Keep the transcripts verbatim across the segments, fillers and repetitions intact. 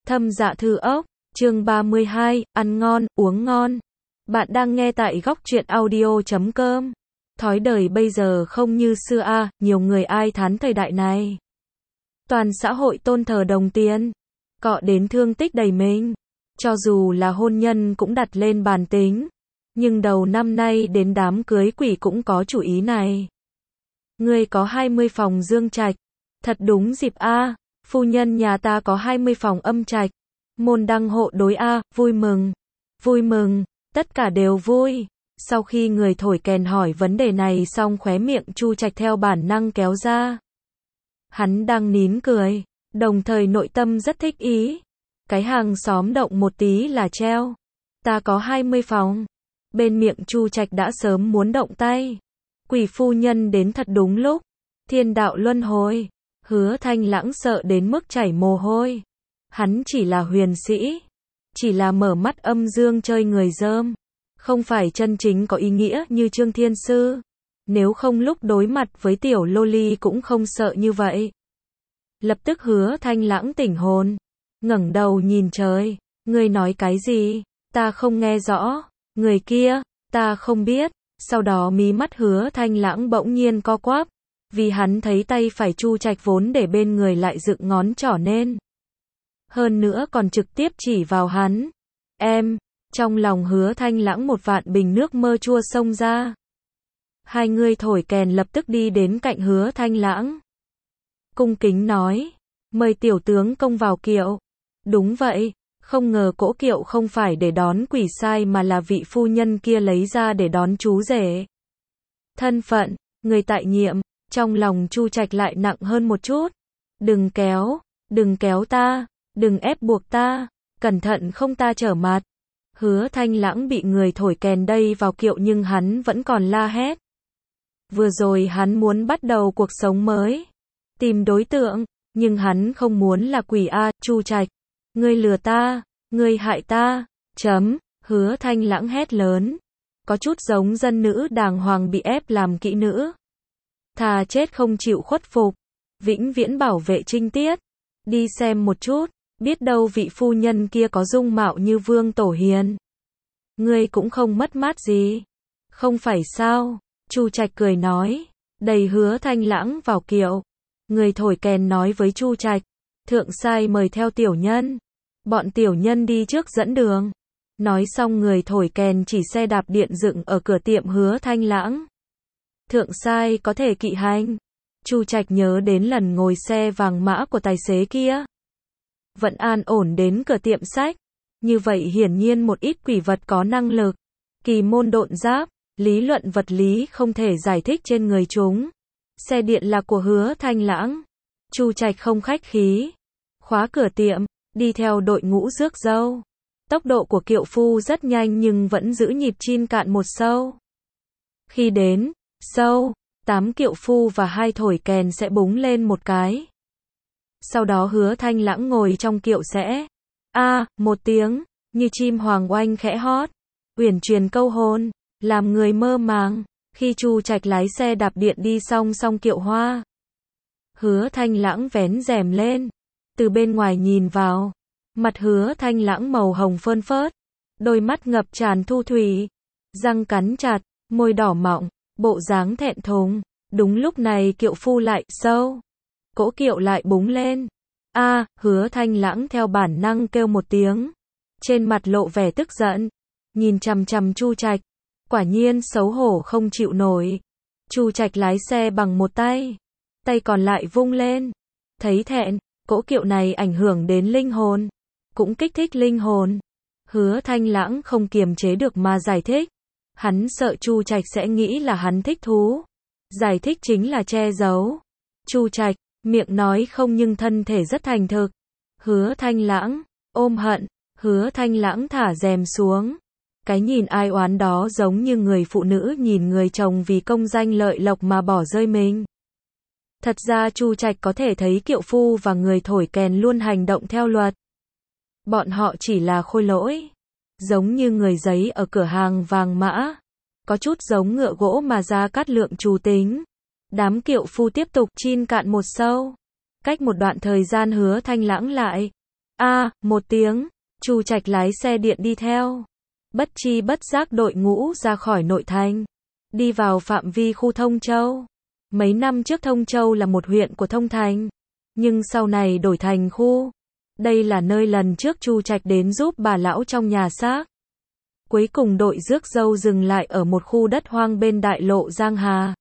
Thâm Dạ Thư Ốc, chương ba mươi hai, ăn ngon, uống ngon. Bạn đang nghe tại góc truyện audio chấm com. Thói đời bây giờ không như xưa a, à, nhiều người ai thán thời đại này. Toàn xã hội tôn thờ đồng tiền, cọ đến thương tích đầy mình. Cho dù là hôn nhân cũng đặt lên bàn tính. Nhưng đầu năm nay đến đám cưới quỷ cũng có chủ ý này. Ngươi có hai mươi phòng dương trạch. Thật đúng dịp a, à, phu nhân nhà ta có hai mươi phòng âm trạch. Môn đăng hộ đối a, à, vui mừng. Vui mừng, tất cả đều vui. Sau khi người thổi kèn hỏi vấn đề này xong khóe miệng Chu Trạch theo bản năng kéo ra. Hắn đang nín cười, đồng thời nội tâm rất thích ý. Cái hàng xóm động một tí là treo. Ta có hai mươi phòng. Bên miệng Chu Trạch đã sớm muốn động tay. Quỷ phu nhân đến thật đúng lúc. Thiên đạo luân hồi. Hứa Thanh Lãng sợ đến mức chảy mồ hôi. Hắn chỉ là huyền sĩ. Chỉ là mở mắt âm dương chơi người dơm. Không phải chân chính có ý nghĩa như Trương Thiên Sư. Nếu không lúc đối mặt với tiểu loli cũng không sợ như vậy. Lập tức Hứa Thanh Lãng tỉnh hồn. Ngẩng đầu nhìn trời. Ngươi nói cái gì? Ta không nghe rõ. Người kia, ta không biết. Sau đó mí mắt Hứa Thanh Lãng bỗng nhiên co quắp. Vì hắn thấy tay phải Chu Trạch vốn để bên người lại dựng ngón trỏ nên. Hơn nữa còn trực tiếp chỉ vào hắn. Em, trong lòng Hứa Thanh Lãng một vạn bình nước mơ chua xông ra. Hai người thổi kèn lập tức đi đến cạnh Hứa Thanh Lãng. Cung kính nói, mời tiểu tướng công vào kiệu. Đúng vậy, không ngờ cỗ kiệu không phải để đón quỷ sai mà là vị phu nhân kia lấy ra để đón chú rể. Thân phận, người tại nhiệm, trong lòng Chu Trạch lại nặng hơn một chút. Đừng kéo, đừng kéo ta, đừng ép buộc ta, cẩn thận không ta trở mặt. Hứa Thanh Lãng bị người thổi kèn đây vào kiệu nhưng hắn vẫn còn la hét. Vừa rồi hắn muốn bắt đầu cuộc sống mới, tìm đối tượng, nhưng hắn không muốn là quỷ a, Chu Trạch. Ngươi lừa ta, ngươi hại ta, chấm, Hứa Thanh Lãng hét lớn. Có chút giống dân nữ đàng hoàng bị ép làm kỹ nữ. Thà chết không chịu khuất phục, vĩnh viễn bảo vệ trinh tiết. Đi xem một chút, biết đâu vị phu nhân kia có dung mạo như Vương Tổ Hiền. Ngươi cũng không mất mát gì. Không phải sao? Chu Trạch cười nói, đầy Hứa Thanh Lãng vào kiệu. Người thổi kèn nói với Chu Trạch, thượng sai mời theo tiểu nhân. Bọn tiểu nhân đi trước dẫn đường. Nói xong người thổi kèn chỉ xe đạp điện dựng ở cửa tiệm Hứa Thanh Lãng. Thượng sai có thể kỵ hành. Chu Trạch nhớ đến lần ngồi xe vàng mã của tài xế kia. Vẫn an ổn đến cửa tiệm sách. Như vậy hiển nhiên một ít quỷ vật có năng lực. Kỳ môn độn giáp, lý luận vật lý không thể giải thích trên người chúng. Xe điện là của Hứa Thanh Lãng. Chu Trạch không khách khí. Khóa cửa tiệm, đi theo đội ngũ rước dâu. Tốc độ của kiệu phu rất nhanh nhưng vẫn giữ nhịp chin cạn một sâu. Khi đến sâu, tám kiệu phu và hai thổi kèn sẽ búng lên một cái. Sau đó Hứa Thanh Lãng ngồi trong kiệu sẽ a à, một tiếng, như chim hoàng oanh khẽ hót, uyển truyền câu hồn, làm người mơ màng. Khi Chu Trạch lái xe đạp điện đi song song kiệu hoa, Hứa Thanh Lãng vén rèm lên, từ bên ngoài nhìn vào, mặt Hứa Thanh Lãng màu hồng phơn phớt, đôi mắt ngập tràn thu thủy, răng cắn chặt, môi đỏ mọng, bộ dáng thẹn thùng. Đúng lúc này kiệu phu lại sâu, cỗ kiệu lại búng lên. A, à, Hứa Thanh Lãng theo bản năng kêu một tiếng, trên mặt lộ vẻ tức giận, nhìn chằm chằm Chu Trạch, quả nhiên xấu hổ không chịu nổi. Chu Trạch lái xe bằng một tay, tay còn lại vung lên. Thấy thẹn, cỗ kiệu này ảnh hưởng đến linh hồn, cũng kích thích linh hồn. Hứa Thanh Lãng không kiềm chế được mà giải thích. Hắn sợ Chu Trạch sẽ nghĩ là hắn thích thú. Giải thích chính là che giấu. Chu Trạch, miệng nói không nhưng thân thể rất thành thực. Hứa Thanh Lãng, ôm hận. Hứa Thanh Lãng thả rèm xuống. Cái nhìn ai oán đó giống như người phụ nữ nhìn người chồng vì công danh lợi lộc mà bỏ rơi mình. Thật ra Chu Trạch có thể thấy kiệu phu và người thổi kèn luôn hành động theo luật. Bọn họ chỉ là khôi lỗi. Giống như người giấy ở cửa hàng vàng mã. Có chút giống ngựa gỗ mà Gia Cát Lượng trù tính. Đám kiệu phu tiếp tục chin cạn một sâu. Cách một đoạn thời gian Hứa Thanh Lãng lại A, một tiếng, Chu Trạch lái xe điện đi theo. Bất chi bất giác đội ngũ ra khỏi nội thành, đi vào phạm vi khu Thông Châu. Mấy năm trước Thông Châu là một huyện của Thông Thành, nhưng sau này đổi thành khu. Đây là nơi lần trước Chu Trạch đến giúp bà lão trong nhà xác. Cuối cùng đội rước dâu dừng lại ở một khu đất hoang bên đại lộ Giang Hà.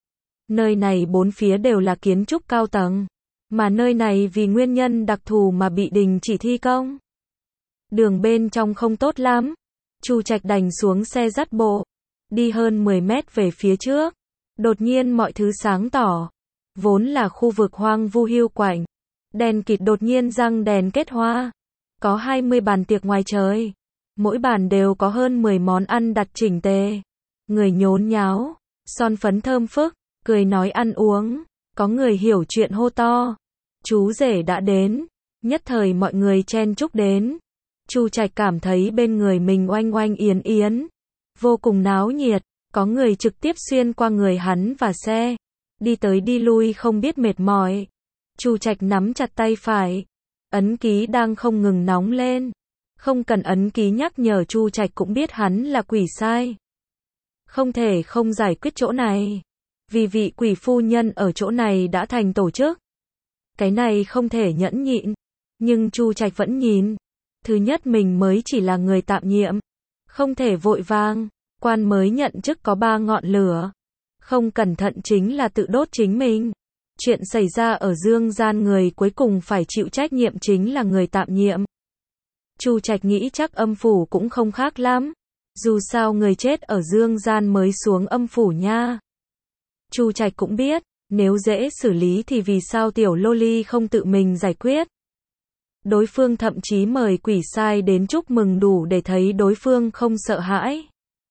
Nơi này bốn phía đều là kiến trúc cao tầng, mà nơi này vì nguyên nhân đặc thù mà bị đình chỉ thi công. Đường bên trong không tốt lắm, Chu Trạch đành xuống xe dắt bộ, đi hơn mười mét về phía trước. Đột nhiên mọi thứ sáng tỏ, vốn là khu vực hoang vu hiu quạnh, đèn kịt đột nhiên răng đèn kết hoa. Có hai mươi bàn tiệc ngoài trời, mỗi bàn đều có hơn mười món ăn đặt chỉnh tề. Người nhốn nháo, son phấn thơm phức, cười nói ăn uống, có người hiểu chuyện hô to. Chú rể đã đến, nhất thời mọi người chen chúc đến. Chu Trạch cảm thấy bên người mình oanh oanh yến yến, vô cùng náo nhiệt, có người trực tiếp xuyên qua người hắn và xe, đi tới đi lui không biết mệt mỏi. Chu Trạch nắm chặt tay phải, ấn ký đang không ngừng nóng lên. Không cần ấn ký nhắc nhở Chu Trạch cũng biết hắn là quỷ sai. Không thể không giải quyết chỗ này, vì vị quỷ phu nhân ở chỗ này đã thành tổ chức. Cái này không thể nhẫn nhịn, nhưng Chu Trạch vẫn nhìn. Thứ nhất mình mới chỉ là người tạm nhiệm, không thể vội vàng, quan mới nhận chức có ba ngọn lửa. Không cẩn thận chính là tự đốt chính mình. Chuyện xảy ra ở Dương Gian người cuối cùng phải chịu trách nhiệm chính là người tạm nhiệm. Chu Trạch nghĩ chắc âm phủ cũng không khác lắm. Dù sao người chết ở Dương Gian mới xuống âm phủ nha. Chu Trạch cũng biết, nếu dễ xử lý thì vì sao tiểu loli không tự mình giải quyết. Đối phương thậm chí mời quỷ sai đến chúc mừng đủ để thấy đối phương không sợ hãi.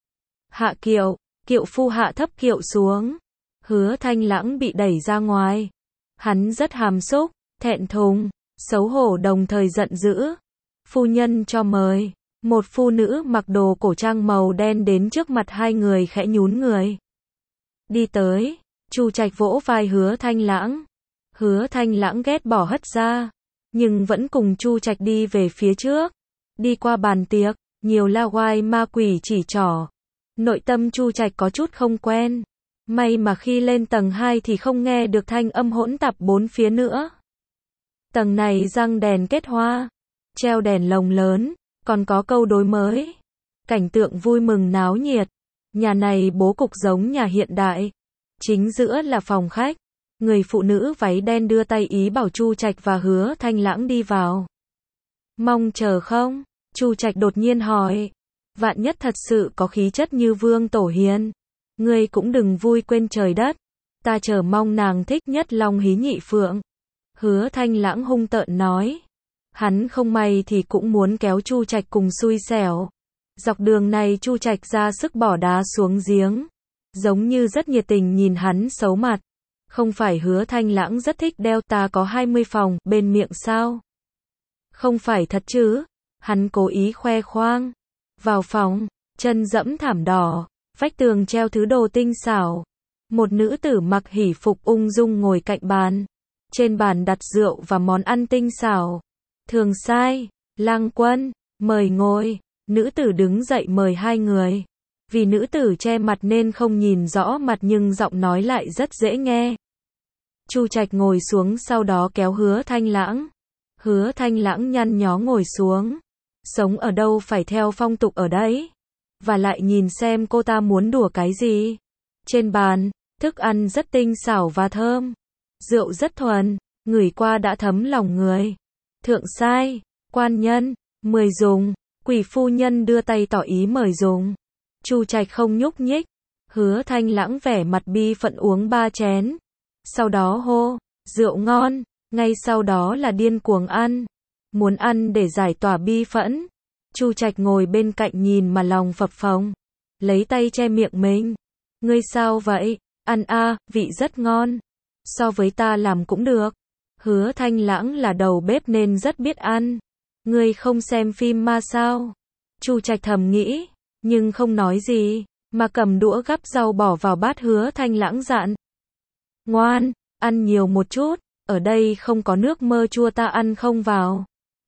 Hạ kiệu, kiệu phu hạ thấp kiệu xuống. Hứa Thanh Lãng bị đẩy ra ngoài. Hắn rất hàm xúc, thẹn thùng, xấu hổ đồng thời giận dữ. Phu nhân cho mời. Một phụ nữ mặc đồ cổ trang màu đen đến trước mặt hai người khẽ nhún người. Đi tới, Chu Trạch vỗ vai Hứa Thanh Lãng. Hứa Thanh Lãng ghét bỏ hất ra, nhưng vẫn cùng Chu Trạch đi về phía trước. Đi qua bàn tiệc, nhiều la oai ma quỷ chỉ trỏ. Nội tâm Chu Trạch có chút không quen. May mà khi lên tầng hai thì không nghe được thanh âm hỗn tạp bốn phía nữa. Tầng này răng đèn kết hoa, treo đèn lồng lớn, còn có câu đối mới. Cảnh tượng vui mừng náo nhiệt. Nhà này bố cục giống nhà hiện đại. Chính giữa là phòng khách. Người phụ nữ váy đen đưa tay ý bảo Chu Trạch và Hứa Thanh Lãng đi vào. Mong chờ không? Chu Trạch đột nhiên hỏi. Vạn nhất thật sự có khí chất như Vương Tổ Hiền, ngươi cũng đừng vui quên trời đất. Ta chờ mong nàng thích nhất Long Hí Nhị Phượng. Hứa Thanh Lãng hung tợn nói. Hắn không may thì cũng muốn kéo Chu Trạch cùng xui xẻo. Dọc đường này Chu Trạch ra sức bỏ đá xuống giếng, giống như rất nhiệt tình nhìn hắn xấu mặt. Không phải Hứa Thanh Lãng rất thích đeo ta có hai mươi phòng bên miệng sao? Không phải thật chứ? Hắn cố ý khoe khoang. Vào phòng, chân dẫm thảm đỏ, vách tường treo thứ đồ tinh xảo. Một nữ tử mặc hỉ phục ung dung ngồi cạnh bàn. Trên bàn đặt rượu và món ăn tinh xảo. Thường sai, Lang Quân, mời ngồi. Nữ tử đứng dậy mời hai người. Vì nữ tử che mặt nên không nhìn rõ mặt nhưng giọng nói lại rất dễ nghe. Chu Trạch ngồi xuống sau đó kéo Hứa Thanh Lãng. Hứa Thanh Lãng nhăn nhó ngồi xuống. Sống ở đâu phải theo phong tục ở đấy. Và lại nhìn xem cô ta muốn đùa cái gì. Trên bàn, thức ăn rất tinh xảo và thơm. Rượu rất thuần, ngửi qua đã thấm lòng người. Thượng sai, quan nhân, mời dùng. Quỷ phu nhân đưa tay tỏ ý mời dùng. Chu Trạch không nhúc nhích. Hứa Thanh Lãng vẻ mặt bi phận uống ba chén. Sau đó hô, rượu ngon. Ngay sau đó là điên cuồng ăn. Muốn ăn để giải tỏa bi phẫn. Chu Trạch ngồi bên cạnh nhìn mà lòng phập phồng. Lấy tay che miệng mình. Ngươi sao vậy? Ăn a, à, vị rất ngon. So với ta làm cũng được. Hứa Thanh Lãng là đầu bếp nên rất biết ăn. Ngươi không xem phim ma sao? Chu Trạch thầm nghĩ, nhưng không nói gì, mà cầm đũa gắp rau bỏ vào bát Hứa Thanh Lãng dặn. Ngoan, ăn nhiều một chút, ở đây không có nước mơ chua ta ăn không vào.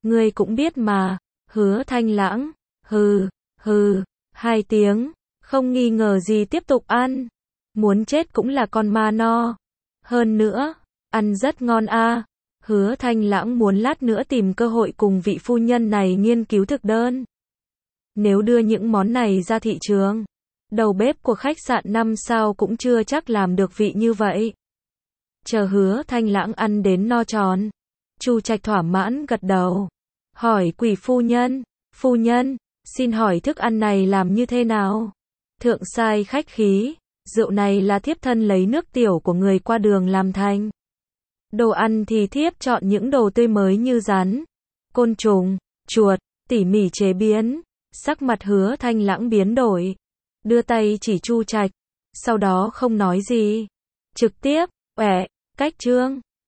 Ngươi cũng biết mà. Hứa Thanh Lãng, hừ, hừ, hai tiếng, không nghi ngờ gì tiếp tục ăn. Muốn chết cũng là con ma no. Hơn nữa, ăn rất ngon a. Hứa Thanh Lãng muốn lát nữa tìm cơ hội cùng vị phu nhân này nghiên cứu thực đơn. Nếu đưa những món này ra thị trường, đầu bếp của khách sạn năm sao cũng chưa chắc làm được vị như vậy. Chờ Hứa Thanh Lãng ăn đến no tròn, Chu Trạch thỏa mãn gật đầu, hỏi Quỷ phu nhân, phu nhân, xin hỏi thức ăn này làm như thế nào? Thượng sai khách khí, rượu này là thiếp thân lấy nước tiểu của người qua đường làm thành. Đồ ăn thì thiếp chọn những đồ tươi mới như rắn, côn trùng, chuột, tỉ mỉ chế biến. Sắc mặt Hứa Thanh Lãng biến đổi, đưa tay chỉ Chu Trạch, sau đó không nói gì, trực tiếp, "Uể, cách trương."